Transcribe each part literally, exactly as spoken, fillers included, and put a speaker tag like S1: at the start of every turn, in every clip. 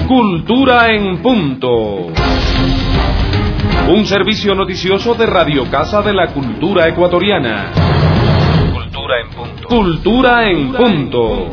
S1: Cultura en punto. Un servicio noticioso de Radio Casa de la Cultura Ecuatoriana. Cultura en punto. Cultura en punto.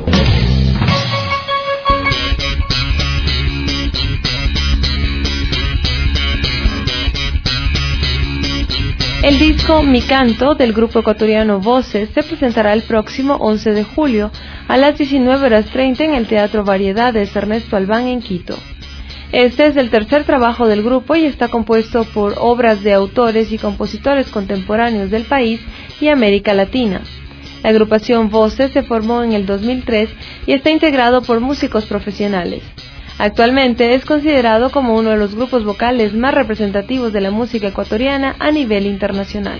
S2: El disco Mi Canto del grupo ecuatoriano Voces se presentará el próximo once de julio a las diecinueve horas treinta en el Teatro Variedades Ernesto Albán en Quito. Este es el tercer trabajo del grupo y está compuesto por obras de autores y compositores contemporáneos del país y América Latina. La agrupación Voces se formó en el dos mil tres y está integrado por músicos profesionales. Actualmente es considerado como uno de los grupos vocales más representativos de la música ecuatoriana a nivel internacional.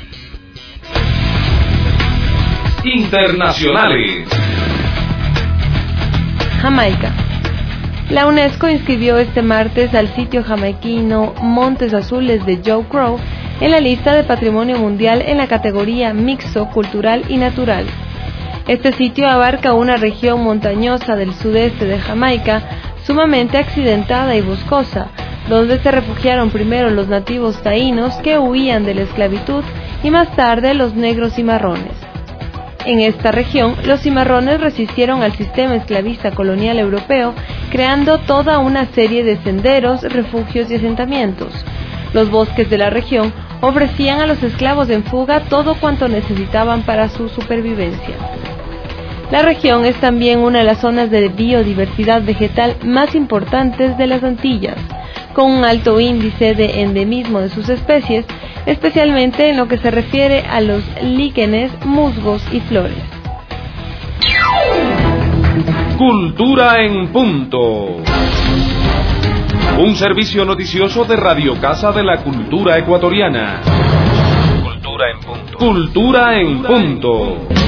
S1: Internacionales.
S2: Jamaica. La UNESCO inscribió este martes al sitio jamaiquino Montes Azules de Joe Crow en la lista de Patrimonio Mundial en la categoría Mixto, Cultural y Natural. Este sitio abarca una región montañosa del sudeste de Jamaica, sumamente accidentada y boscosa, donde se refugiaron primero los nativos taínos que huían de la esclavitud y más tarde los negros cimarrones. En esta región, los cimarrones resistieron al sistema esclavista colonial europeo, creando toda una serie de senderos, refugios y asentamientos. Los bosques de la región ofrecían a los esclavos en fuga todo cuanto necesitaban para su supervivencia. La región es también una de las zonas de biodiversidad vegetal más importantes de las Antillas, con un alto índice de endemismo de sus especies, especialmente en lo que se refiere a los líquenes, musgos y flores.
S1: Cultura en punto. Un servicio noticioso de Radio Casa de la Cultura Ecuatoriana. Cultura en punto. Cultura en punto.